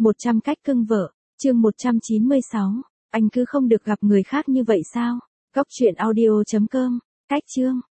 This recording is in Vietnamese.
100 cách cưng vợ, chương 196. Anh cứ không được gặp người khác như vậy sao? Góc truyện audio.com. Cách chương.